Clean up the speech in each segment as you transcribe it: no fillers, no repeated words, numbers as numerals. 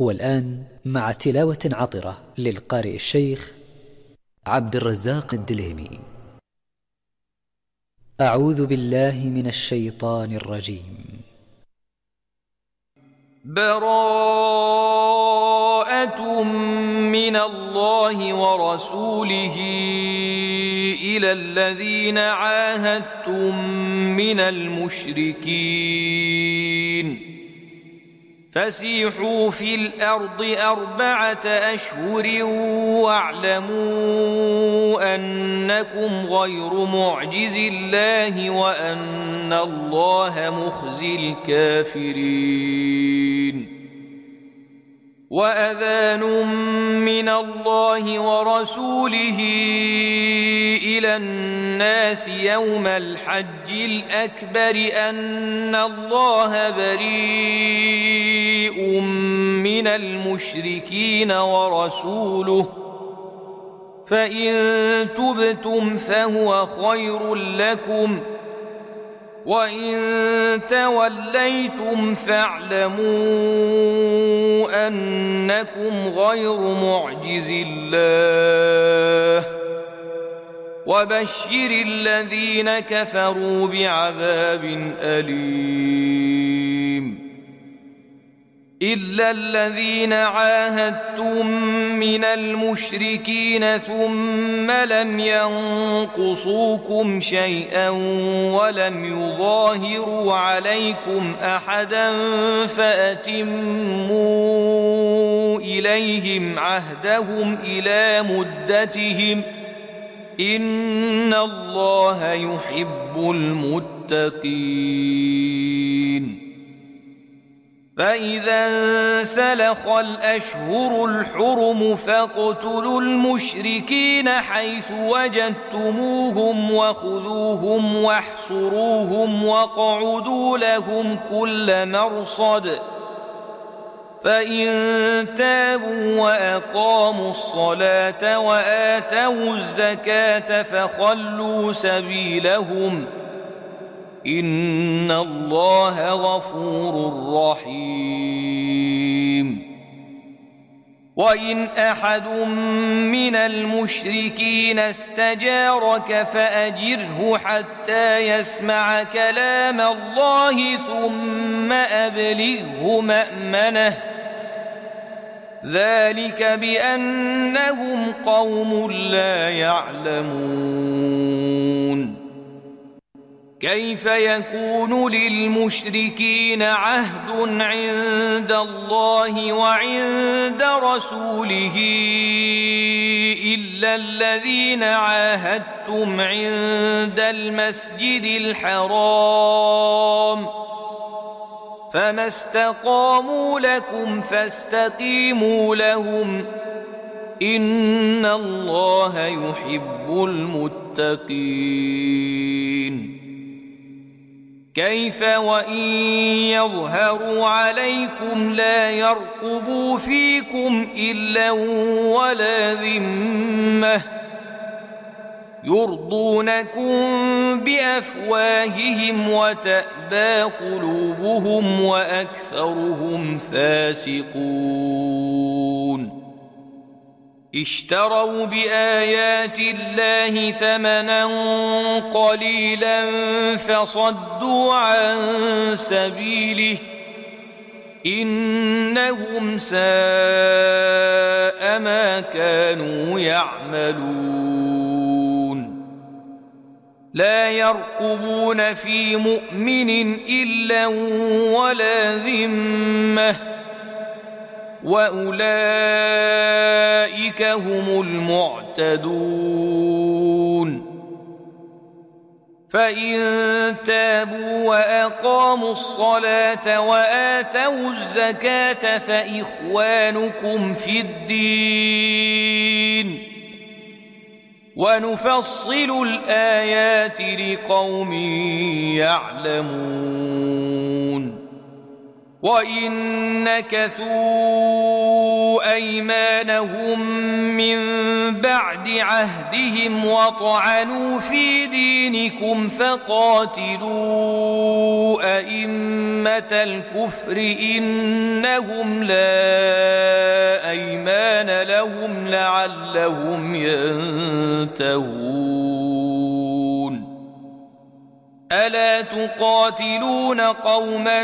والآن مع تلاوة عطرة للقارئ الشيخ عبد الرزاق الدليمي. أعوذ بالله من الشيطان الرجيم. براءة من الله ورسوله إلى الذين عاهدتم من المشركين فسيحوا في الأرض 4 أشهر واعلموا أنكم غير معجز الله وأن الله مخزي الكافرين. وأذان من الله ورسوله إلى الناس يوم الحج الأكبر أن الله بريء من المشركين ورسوله فإن تبتم فهو خير لكم وإن توليتم فاعلموا أنكم غير معجز الله وبشر الذين كفروا بعذاب أليم. إلا الذين عاهدتم من المشركين ثم لم ينقصوكم شيئا ولم يظاهروا عليكم أحدا فأتموا إليهم عهدهم إلى مدتهم إن الله يحب المتقين. فإذا انسلخ الأشهر الحرم فاقتلوا المشركين حيث وجدتموهم وخذوهم واحصروهم واقعدوا لهم كل مرصد فإن تابوا وأقاموا الصلاة وآتوا الزكاة فخلوا سبيلهم إن الله غفور رحيم. وإن أحد من المشركين استجارك فأجره حتى يسمع كلام الله ثم أبلغه مأمنه ذلك بأنهم قوم لا يعلمون. كيف يكون للمشركين عهد عند الله وعند رسوله إلا الذين عاهدتم عند المسجد الحرام فما استقاموا لكم فاستقيموا لهم إن الله يحب المتقين. كيف وإن يظهروا عليكم لا يرقبوا فيكم إلا ولا ذمة يرضونكم بأفواههم وتأبى قلوبهم وأكثرهم فاسقون. اشتروا بآيات الله ثمنا قليلا فصدوا عن سبيله إنهم ساء ما كانوا يعملون. لا يرقبون في مؤمن إلا ولا ذمة وأولئك هم المعتدون. فإن تابوا وأقاموا الصلاة وآتوا الزكاة فإخوانكم في الدين ونفصل الآيات لقوم يعلمون. وإن نكثوا أيمانهم من بعد عهدهم وطعنوا في دينكم فقاتلوا أئمة أمة الكفر إنهم لا أيمان لهم لعلهم ينتهون ألا تقاتلون قوما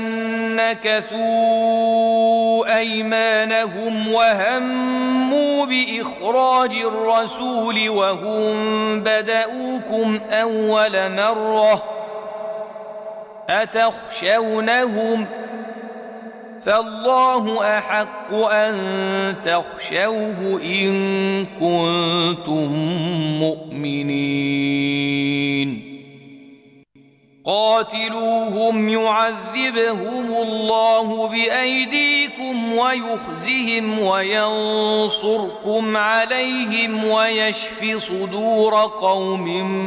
نكثوا أيمانهم وهموا بإخراج الرسول وهم بدؤوكم أول مرة أتخشونهم فالله أحق أن تخشوه إن كنتم مؤمنين قاتلوهم يعذبهم الله بأيديكم ويخزهم وينصركم عليهم ويشف صدور قوم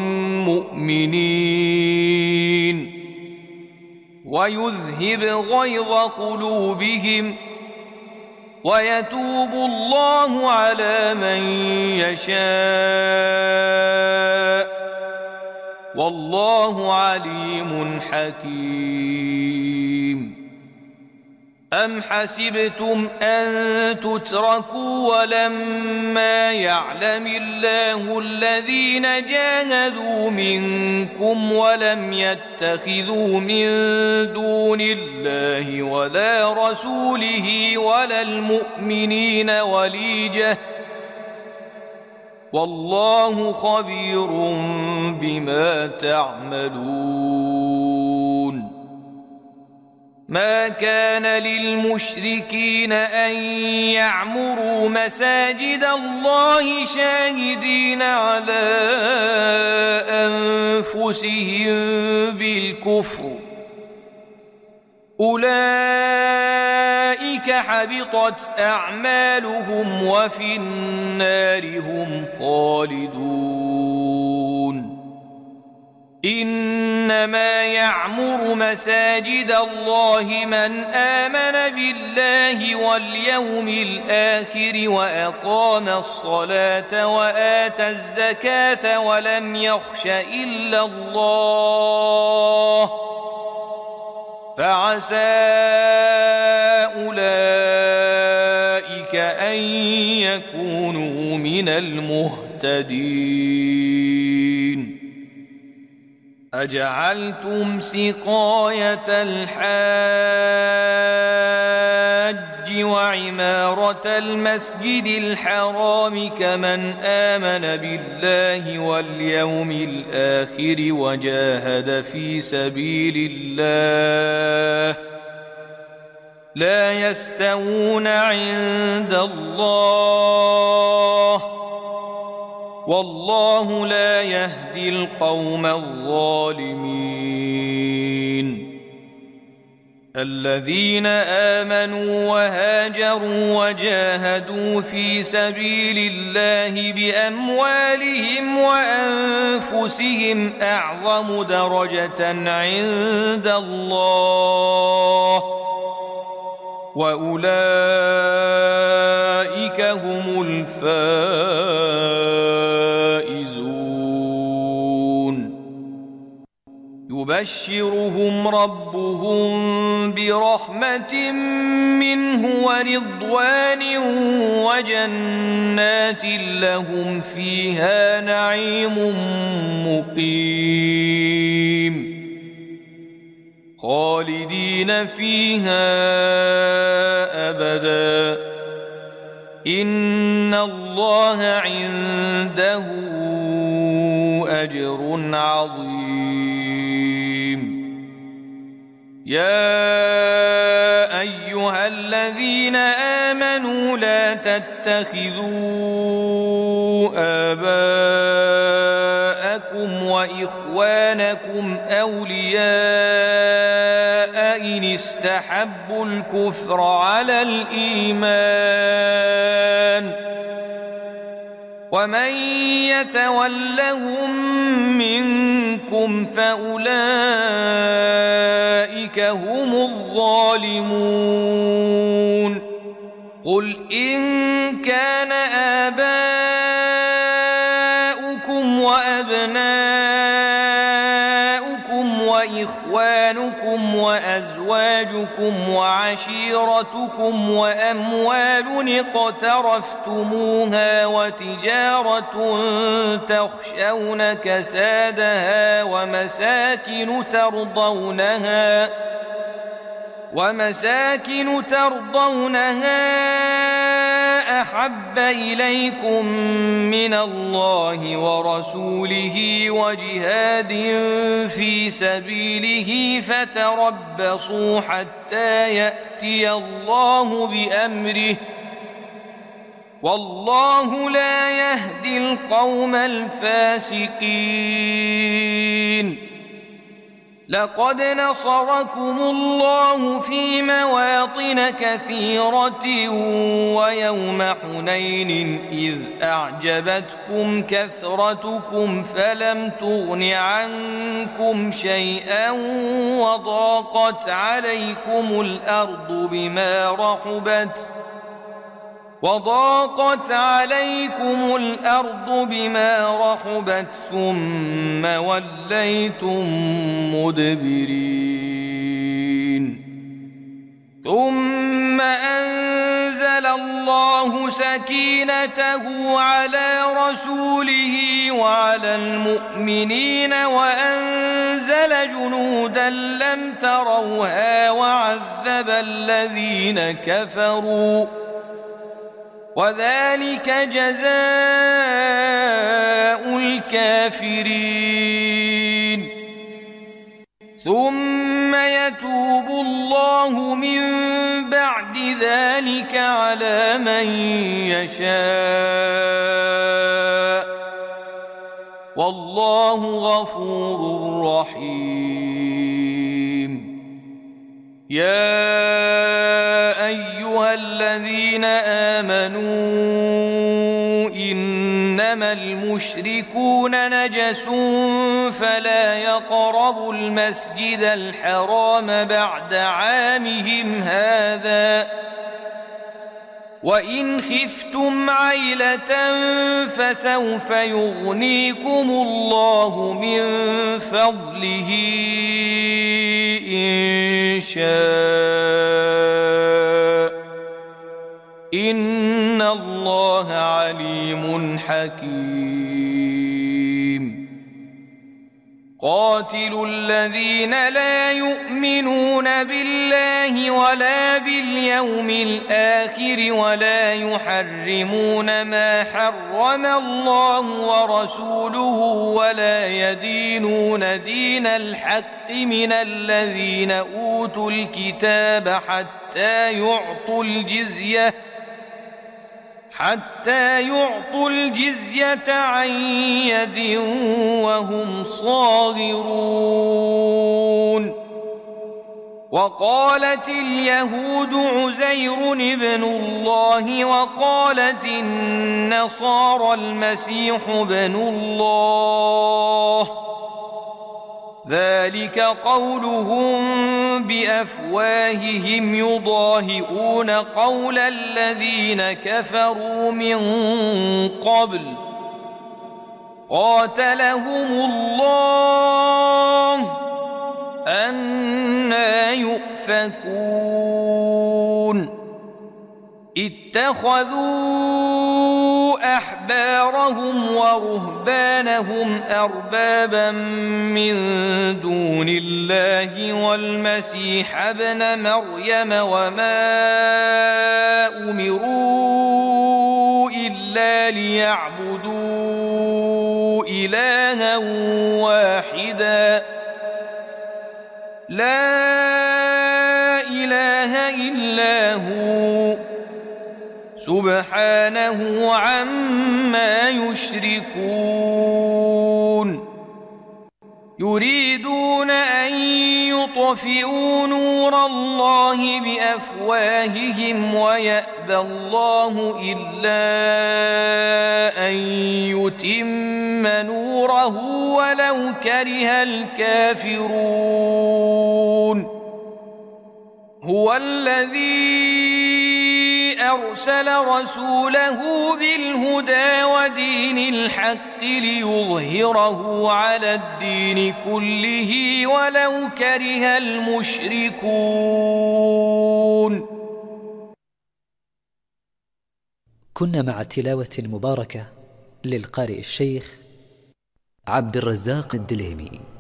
مؤمنين ويذهب غيظ قلوبهم ويتوب الله على من يشاء والله عليم حكيم أم حسبتم أن تتركوا ولما يعلم الله الذين جاهدوا منكم ولم يتخذوا من دون الله ولا رسوله ولا المؤمنين وليجة والله خبير بما تعملون ما كان للمشركين أن يعمروا مساجد الله شاهدين على أنفسهم بالكفر أولئك حبطت أعمالهم وفي النار هم خالدون إنما يعمر مساجد الله من آمن بالله واليوم الآخر وأقام الصلاة وآتى الزكاة ولم يخش إلا الله فعسى أولئك أن يكونوا من المهتدين أجعلتم سقاية الحاج وعمارة المسجد الحرام كمن آمن بالله واليوم الآخر وجاهد في سبيل الله لا يستوون عند الله والله لا يهدي القوم الظالمين الذين آمنوا وهاجروا وجاهدوا في سبيل الله بأموالهم وأنفسهم أعظم درجة عند الله وأولئك هم الفائزون يبشرهم ربهم برحمة منه ورضوان وجنات لهم فيها نعيم مقيم خالدين فيها أبدا إن الله عنده أجر عظيم يا أيها الذين آمنوا لا تتخذوا آباءكم وإخوانكم أولياء إن استحبوا الكفر على الإيمان ومن يتولهم منكم فأولئك هم الظالمون قل إن كان آباؤكم وأبناؤكم وإخوانكم وأزواجكم وعشيرتكم وأموال اقترفتموها وتجارة تخشون كسادها ومساكن ترضونها أحب إليكم من الله ورسوله وجهاد في سبيله فتربصوا حتى يأتي الله بأمره والله لا يهدي القوم الفاسقين. لقد نصركم الله في مواطن كثيرة ويوم حنين إذ أعجبتكم كثرتكم فلم تغن عنكم شيئا وضاقت عليكم الأرض بما رحبت ثم وليتم مدبرين. ثم أنزل الله سكينته على رسوله وعلى المؤمنين وأنزل جنودا لم تروها وعذب الذين كفروا وذلك جزاء الكافرين. ثم يتوب الله من بعد ذلك على من يشاء والله غفور رحيم. يا أيها الذين آمنوا إنما المشركون نجس فلا يقربوا المسجد الحرام بعد عامهم هذا وإن خفتم عيلة فسوف يغنيكم الله من فضله إن شاء إن الله عليم حكيم. قاتلوا الذين لا يؤمنون بالله ولا باليوم الآخر ولا يحرمون ما حرم الله ورسوله ولا يدينون دين الحق من الذين أوتوا الكتاب حتى يعطوا الجزية عن يد وهم صاغرون. وقالت اليهود عزير ابن الله وقالت النصارى المسيح ابن الله ذلك قولهم بأفواههم يضاهئون قول الذين كفروا من قبل قاتلهم الله أنى يؤفكون. اتخذوا أحبارهم ورهبانهم أربابا من دون الله والمسيح ابن مريم وما أمروا إلا ليعبدوا إلها واحدا لا إله إلا هو سبحانه عما يشركون. يريدون أن يطفئوا نور الله بأفواههم ويأبى الله إلا أن يتم نوره ولو كره الكافرون. هو الذي أرسل رسوله بالهدى ودين الحق ليظهره على الدين كله ولو كره المشركون. كنا مع تلاوة مباركة للقارئ الشيخ عبد الرزاق الدليمي.